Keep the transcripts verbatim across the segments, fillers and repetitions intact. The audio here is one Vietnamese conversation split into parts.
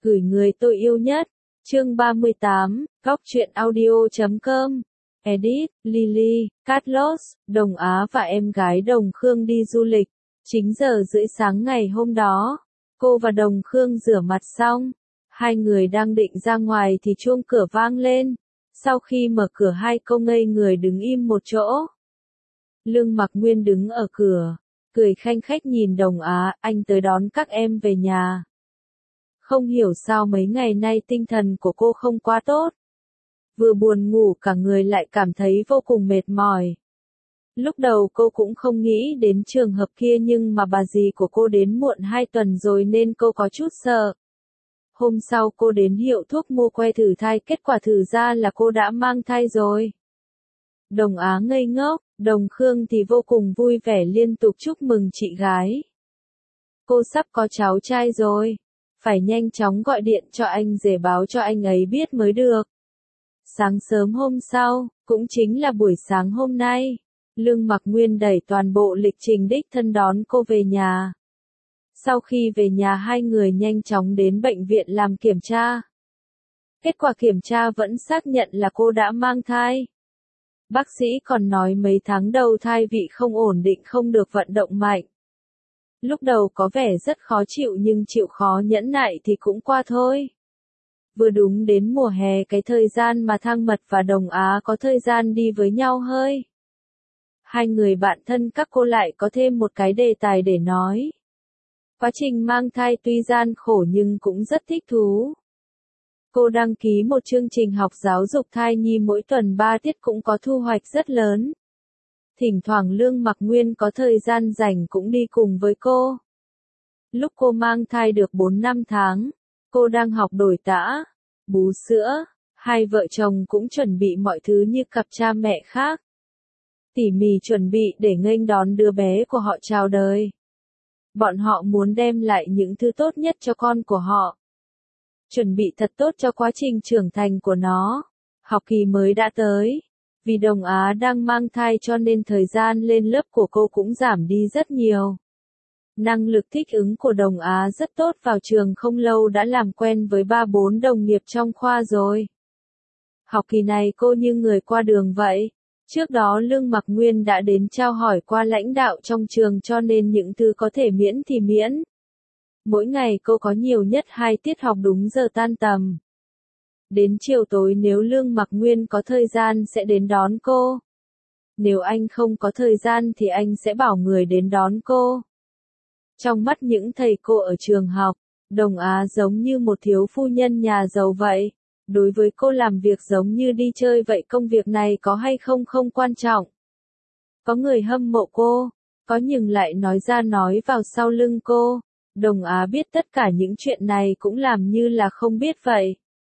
Gửi người tôi yêu nhất. Chương ba mươi tám, góc truyện audio chấm com. Edit, Lily, Carlos, Đồng Á và em gái Đồng Khương đi du lịch. Chính giờ rưỡi sáng ngày hôm đó, cô và Đồng Khương rửa mặt xong. Hai người đang định ra ngoài thì chuông cửa vang lên. Sau khi mở cửa hai cô ngây người đứng im một chỗ. Lương Mặc Nguyên đứng ở cửa, cười khanh khách nhìn Đồng Á, anh tới đón các em về nhà. Không hiểu sao mấy ngày nay tinh thần của cô không quá tốt. Vừa buồn ngủ cả người lại cảm thấy vô cùng mệt mỏi. Lúc đầu cô cũng không nghĩ đến trường hợp kia nhưng mà bà dì của cô đến muộn hai tuần rồi nên cô có chút sợ. Hôm sau cô đến hiệu thuốc mua que thử thai, kết quả thử ra là cô đã mang thai rồi. Đồng Á ngây ngốc, Đồng Khương thì vô cùng vui vẻ liên tục chúc mừng chị gái. Cô sắp có cháu trai rồi, phải nhanh chóng gọi điện cho anh rể báo cho anh ấy biết mới được. Sáng sớm hôm sau, cũng chính là buổi sáng hôm nay, Lương Mặc Nguyên đẩy toàn bộ lịch trình đích thân đón cô về nhà. Sau khi về nhà hai người nhanh chóng đến bệnh viện làm kiểm tra. Kết quả kiểm tra vẫn xác nhận là cô đã mang thai. Bác sĩ còn nói mấy tháng đầu thai vị không ổn định, không được vận động mạnh. Lúc đầu có vẻ rất khó chịu nhưng chịu khó nhẫn nại thì cũng qua thôi. Vừa đúng đến mùa hè, cái thời gian mà Thang Mật và Đồng Á có thời gian đi với nhau hơi. Hai người bạn thân các cô lại có thêm một cái đề tài để nói. Quá trình mang thai tuy gian khổ nhưng cũng rất thích thú. Cô đăng ký một chương trình học giáo dục thai nhi mỗi tuần ba tiết cũng có thu hoạch rất lớn. Thỉnh thoảng Lương Mặc Nguyên có thời gian rảnh cũng đi cùng với cô. Lúc cô mang thai được bốn năm tháng, cô đang học đổi tã, bú sữa, hai vợ chồng cũng chuẩn bị mọi thứ như cặp cha mẹ khác. Tỉ mỉ chuẩn bị để nghênh đón đứa bé của họ chào đời. Bọn họ muốn đem lại những thứ tốt nhất cho con của họ. Chuẩn bị thật tốt cho quá trình trưởng thành của nó. Học kỳ mới đã tới. Vì Đồng Á đang mang thai cho nên thời gian lên lớp của cô cũng giảm đi rất nhiều. Năng lực thích ứng của Đồng Á rất tốt, vào trường không lâu đã làm quen với ba bốn đồng nghiệp trong khoa rồi. Học kỳ này cô như người qua đường vậy. Trước đó Lương Mặc Nguyên đã đến trao hỏi qua lãnh đạo trong trường cho nên những thứ có thể miễn thì miễn. Mỗi ngày cô có nhiều nhất hai tiết học đúng giờ tan tầm. Đến chiều tối nếu Lương Mặc Nguyên có thời gian sẽ đến đón cô. Nếu anh không có thời gian thì anh sẽ bảo người đến đón cô. Trong mắt những thầy cô ở trường học, Đồng Á giống như một thiếu phu nhân nhà giàu vậy. Đối với cô làm việc giống như đi chơi vậy, công việc này có hay không không quan trọng. Có người hâm mộ cô, có nhưng lại nói ra nói vào sau lưng cô. Đồng Á biết tất cả những chuyện này cũng làm như là không biết vậy.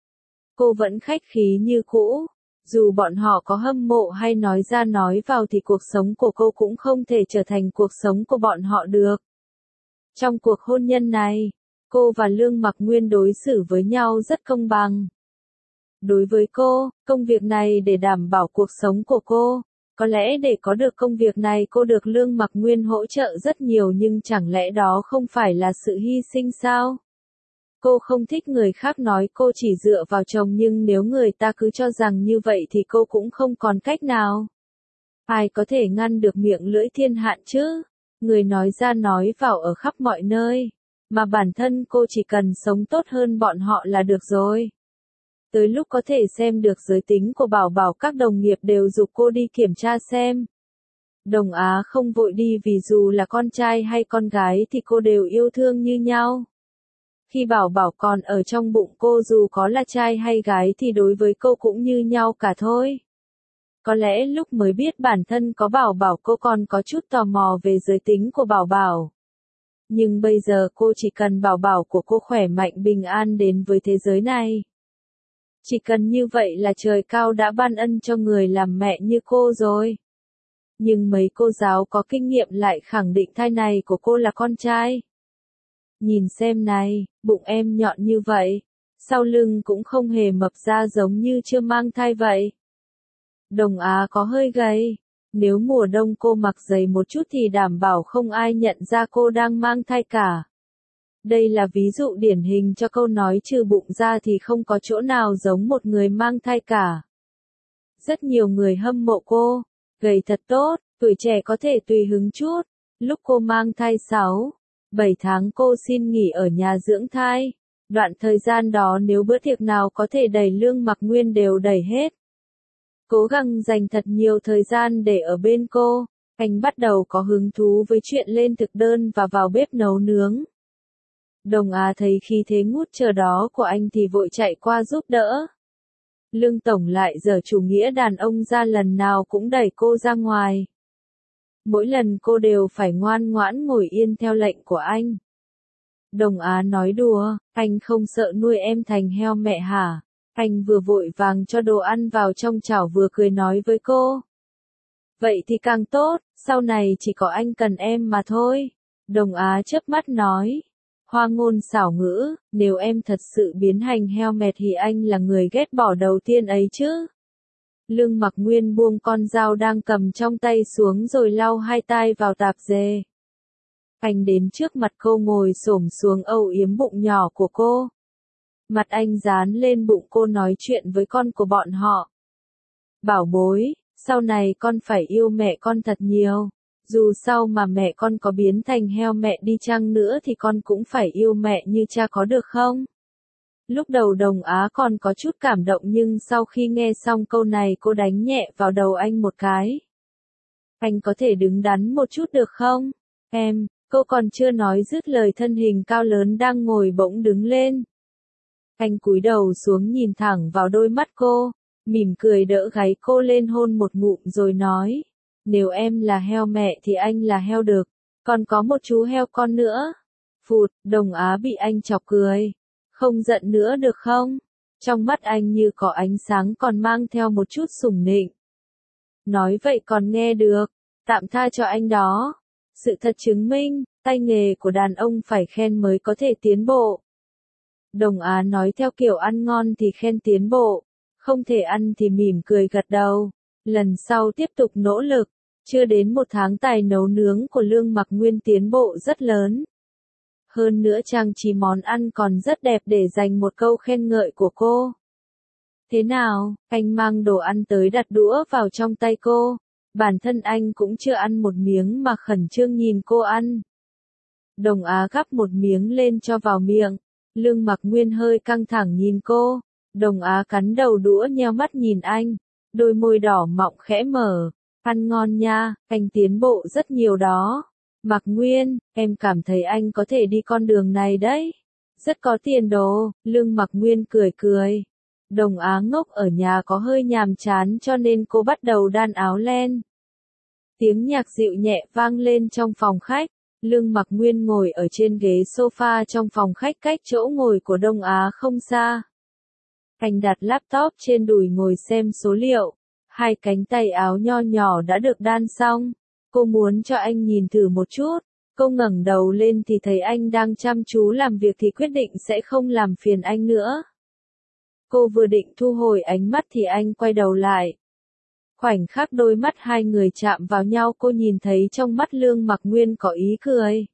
Cô vẫn khách khí như cũ, dù bọn họ có hâm mộ hay nói ra nói vào thì cuộc sống của cô cũng không thể trở thành cuộc sống của bọn họ được. Trong cuộc hôn nhân này, cô và Lương Mặc Nguyên đối xử với nhau rất công bằng. Đối với cô, công việc này để đảm bảo cuộc sống của cô. Có lẽ để có được công việc này cô được Lương Mặc Nguyên hỗ trợ rất nhiều, nhưng chẳng lẽ đó không phải là sự hy sinh sao? Cô không thích người khác nói cô chỉ dựa vào chồng, nhưng nếu người ta cứ cho rằng như vậy thì cô cũng không còn cách nào. Ai có thể ngăn được miệng lưỡi thiên hạn chứ? Người nói ra nói vào ở khắp mọi nơi, mà bản thân cô chỉ cần sống tốt hơn bọn họ là được rồi. Tới lúc có thể xem được giới tính của Bảo Bảo, các đồng nghiệp đều giục cô đi kiểm tra xem. Đồng Á không vội đi vì dù là con trai hay con gái thì cô đều yêu thương như nhau. Khi Bảo Bảo còn ở trong bụng cô, dù có là trai hay gái thì đối với cô cũng như nhau cả thôi. Có lẽ lúc mới biết bản thân có Bảo Bảo cô còn có chút tò mò về giới tính của Bảo Bảo. Nhưng bây giờ cô chỉ cần Bảo Bảo của cô khỏe mạnh bình an đến với thế giới này. Chỉ cần như vậy là trời cao đã ban ân cho người làm mẹ như cô rồi. Nhưng mấy cô giáo có kinh nghiệm lại khẳng định thai này của cô là con trai. Nhìn xem này, bụng em nhọn như vậy, sau lưng cũng không hề mập ra giống như chưa mang thai vậy. Đồng Á có hơi gầy, nếu mùa đông cô mặc dày một chút thì đảm bảo không ai nhận ra cô đang mang thai cả. Đây là ví dụ điển hình cho câu nói trừ bụng ra thì không có chỗ nào giống một người mang thai cả. Rất nhiều người hâm mộ cô, gầy thật tốt, tuổi trẻ có thể tùy hứng chút. Lúc cô mang thai sáu, bảy tháng cô xin nghỉ ở nhà dưỡng thai. Đoạn thời gian đó nếu bữa tiệc nào có thể đẩy Lương Mặc Nguyên đều đẩy hết. Cố gắng dành thật nhiều thời gian để ở bên cô. Anh bắt đầu có hứng thú với chuyện lên thực đơn và vào bếp nấu nướng. Đồng Á thấy khí thế ngút trời đó của anh thì vội chạy qua giúp đỡ. Lương Tổng lại giở chủ nghĩa đàn ông ra, lần nào cũng đẩy cô ra ngoài. Mỗi lần cô đều phải ngoan ngoãn ngồi yên theo lệnh của anh. Đồng Á nói đùa, anh không sợ nuôi em thành heo mẹ hả? Anh vừa vội vàng cho đồ ăn vào trong chảo vừa cười nói với cô. Vậy thì càng tốt, sau này chỉ có anh cần em mà thôi. Đồng Á chớp mắt nói. Hoa ngôn xảo ngữ, nếu em thật sự biến thành heo mẹ thì anh là người ghét bỏ đầu tiên ấy chứ. Lương Mặc Nguyên buông con dao đang cầm trong tay xuống rồi lau hai tay vào tạp dề. Anh đến trước mặt cô ngồi xổm xuống âu yếm bụng nhỏ của cô. Mặt anh dán lên bụng cô nói chuyện với con của bọn họ. Bảo bối, sau này con phải yêu mẹ con thật nhiều. Dù sau mà mẹ con có biến thành heo mẹ đi chăng nữa thì con cũng phải yêu mẹ như cha có được không? Lúc đầu Đồng Á còn có chút cảm động nhưng sau khi nghe xong câu này cô đánh nhẹ vào đầu anh một cái. Anh có thể đứng đắn một chút được không? Em, cô còn chưa nói dứt lời thân hình cao lớn đang ngồi bỗng đứng lên. Anh cúi đầu xuống nhìn thẳng vào đôi mắt cô, mỉm cười đỡ gáy cô lên hôn một ngụm rồi nói. Nếu em là heo mẹ thì anh là heo đực, còn có một chú heo con nữa. Phụt, Đồng Á bị anh chọc cười. Không giận nữa được không? Trong mắt anh như có ánh sáng còn mang theo một chút sủng nịnh. Nói vậy còn nghe được, tạm tha cho anh đó. Sự thật chứng minh, tay nghề của đàn ông phải khen mới có thể tiến bộ. Đồng Á nói theo kiểu ăn ngon thì khen tiến bộ, không thể ăn thì mỉm cười gật đầu. Lần sau tiếp tục nỗ lực, chưa đến một tháng tài nấu nướng của Lương Mặc Nguyên tiến bộ rất lớn. Hơn nữa trang trí món ăn còn rất đẹp để dành một câu khen ngợi của cô. Thế nào, anh mang đồ ăn tới đặt đũa vào trong tay cô. Bản thân anh cũng chưa ăn một miếng mà khẩn trương nhìn cô ăn. Đồng Á gắp một miếng lên cho vào miệng. Lương Mặc Nguyên hơi căng thẳng nhìn cô. Đồng Á cắn đầu đũa nheo mắt nhìn anh. Đôi môi đỏ mọng khẽ mở. Ăn ngon nha, anh tiến bộ rất nhiều đó. Mặc Nguyên, em cảm thấy anh có thể đi con đường này đấy. Rất có tiền đồ, Lương Mặc Nguyên cười cười. Đồng Á ngốc ở nhà có hơi nhàm chán cho nên cô bắt đầu đan áo len. Tiếng nhạc dịu nhẹ vang lên trong phòng khách. Lương Mặc Nguyên ngồi ở trên ghế sofa trong phòng khách cách chỗ ngồi của Đông Á không xa. Anh đặt laptop trên đùi ngồi xem số liệu. Hai cánh tay áo nho nhỏ đã được đan xong. Cô muốn cho anh nhìn thử một chút. Cô ngẩng đầu lên thì thấy anh đang chăm chú làm việc thì quyết định sẽ không làm phiền anh nữa. Cô vừa định thu hồi ánh mắt thì anh quay đầu lại. Khoảnh khắc đôi mắt hai người chạm vào nhau cô nhìn thấy trong mắt Lương Mặc Nguyên có ý cười.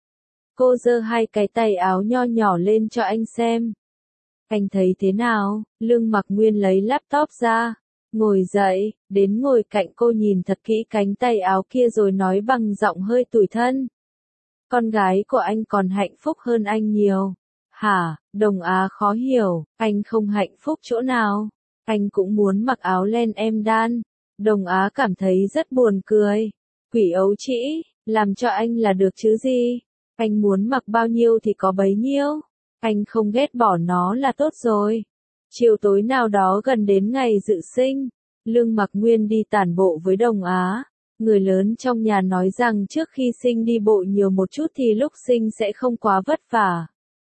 Cô giơ hai cái tay áo nho nhỏ lên cho anh xem. Anh thấy thế nào? Lương Mặc Nguyên lấy laptop ra. Ngồi dậy, đến ngồi cạnh cô nhìn thật kỹ cánh tay áo kia rồi nói bằng giọng hơi tủi thân. Con gái của anh còn hạnh phúc hơn anh nhiều. Hả, Đồng Á khó hiểu, anh không hạnh phúc chỗ nào. Anh cũng muốn mặc áo len em đan. Đồng Á cảm thấy rất buồn cười. Quỷ ấu trĩ, làm cho anh là được chứ gì. Anh muốn mặc bao nhiêu thì có bấy nhiêu. Anh không ghét bỏ nó là tốt rồi. Chiều tối nào đó gần đến ngày dự sinh, Lương Mặc Nguyên đi tản bộ với Đồng Á. Người lớn trong nhà nói rằng trước khi sinh đi bộ nhiều một chút thì lúc sinh sẽ không quá vất vả.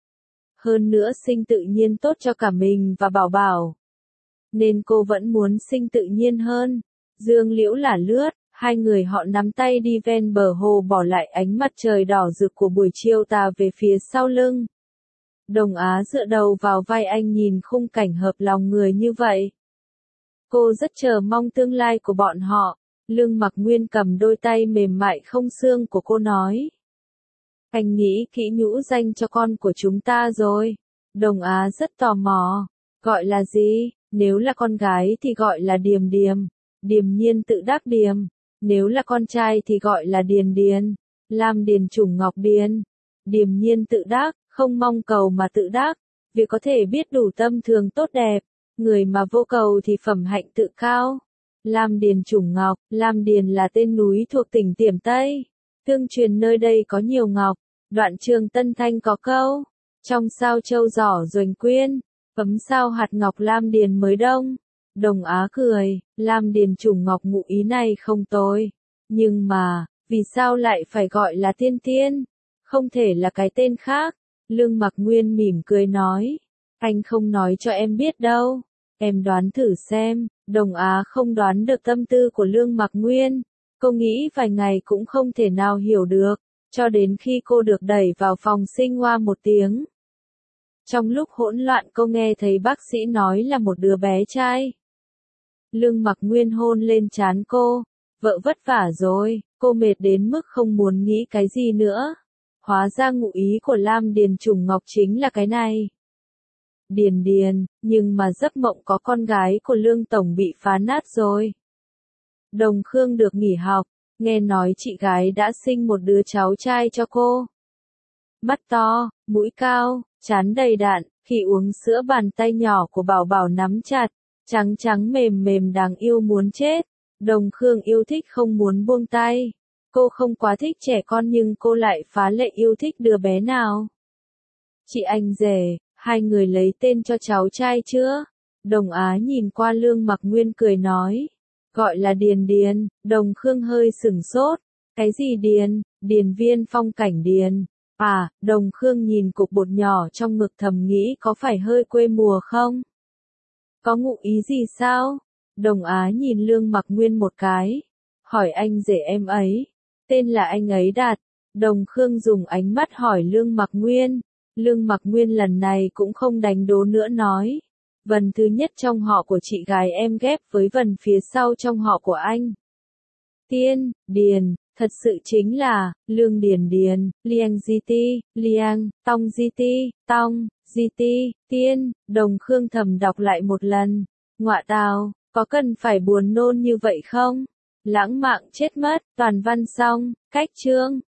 Hơn nữa sinh tự nhiên tốt cho cả mình và bảo bảo. Nên cô vẫn muốn sinh tự nhiên hơn. Dương liễu là lướt, hai người họ nắm tay đi ven bờ hồ bỏ lại ánh mặt trời đỏ rực của buổi chiều tà về phía sau lưng. Đồng Á dựa đầu vào vai anh nhìn khung cảnh hợp lòng người như vậy. Cô rất chờ mong tương lai của bọn họ. Lương Mặc Nguyên cầm đôi tay mềm mại không xương của cô nói. Anh nghĩ kỹ nhũ danh cho con của chúng ta rồi. Đồng Á rất tò mò. Gọi là gì? Nếu là con gái thì gọi là Điềm Điềm. Điềm nhiên tự đắc Điềm. Nếu là con trai thì gọi là Điền Điền. Lam Điền Chủng Ngọc Điền. Điềm nhiên tự đắc, không mong cầu mà tự đắc. Việc có thể biết đủ tâm thường tốt đẹp. Người mà vô cầu thì phẩm hạnh tự cao. Lam Điền Chủng Ngọc. Lam Điền là tên núi thuộc tỉnh Tiểm Tây. Tương truyền nơi đây có nhiều ngọc. Đoạn Trường Tân Thanh có câu. Trong sao châu giỏ Duềnh Quyên. Ấm sao hạt ngọc Lam Điền mới đông. Đồng Á cười. Lam Điền Chủng Ngọc ngụ ý này không tồi. Nhưng mà, vì sao lại phải gọi là Tiên Tiên? Không thể là cái tên khác. Lương Mặc Nguyên mỉm cười nói. Anh không nói cho em biết đâu. Em đoán thử xem. Đồng Á không đoán được tâm tư của Lương Mặc Nguyên. Cô nghĩ vài ngày cũng không thể nào hiểu được. Cho đến khi cô được đẩy vào phòng sinh hoa một tiếng. Trong lúc hỗn loạn cô nghe thấy bác sĩ nói là một đứa bé trai. Lương Mặc Nguyên hôn lên trán cô. Vợ vất vả rồi, cô mệt đến mức không muốn nghĩ cái gì nữa. Hóa ra ngụ ý của Lam Điền Chủng Ngọc chính là cái này. Điền Điền, nhưng mà giấc mộng có con gái của Lương Tổng bị phá nát rồi. Đồng Khương được nghỉ học, nghe nói chị gái đã sinh một đứa cháu trai cho cô. Mắt to, mũi cao, trán đầy đặn, khi uống sữa bàn tay nhỏ của Bảo Bảo nắm chặt, trắng trắng mềm mềm đáng yêu muốn chết. Đồng Khương yêu thích không muốn buông tay. Cô không quá thích trẻ con nhưng cô lại phá lệ yêu thích đứa bé nào. Chị anh rể, hai người lấy tên cho cháu trai chưa? Đồng Á nhìn qua Lương Mặc Nguyên cười nói. Gọi là Điền Điền. Đồng Khương hơi sửng sốt. Cái gì Điền? Điền Viên Phong Cảnh Điền. À, Đồng Khương nhìn cục bột nhỏ trong ngực thầm nghĩ có phải hơi quê mùa không? Có ngụ ý gì sao? Đồng Á nhìn Lương Mặc Nguyên một cái. Hỏi anh rể em ấy. Tên là anh ấy đặt. Đồng Khương dùng ánh mắt hỏi Lương Mặc Nguyên. Lương Mặc Nguyên lần này cũng không đánh đố nữa nói. Vần thứ nhất trong họ của chị gái em ghép với vần phía sau trong họ của anh. Tiên, Điền, thật sự chính là, Lương Điền Điền, Liang Di Ti, Liang, Tong Di Ti, Tong, Di Ti, Tiên, Đồng Khương thầm đọc lại một lần. Ngọa tào, có cần phải buồn nôn như vậy không? Lãng mạn chết mất, toàn văn xong, cách chương.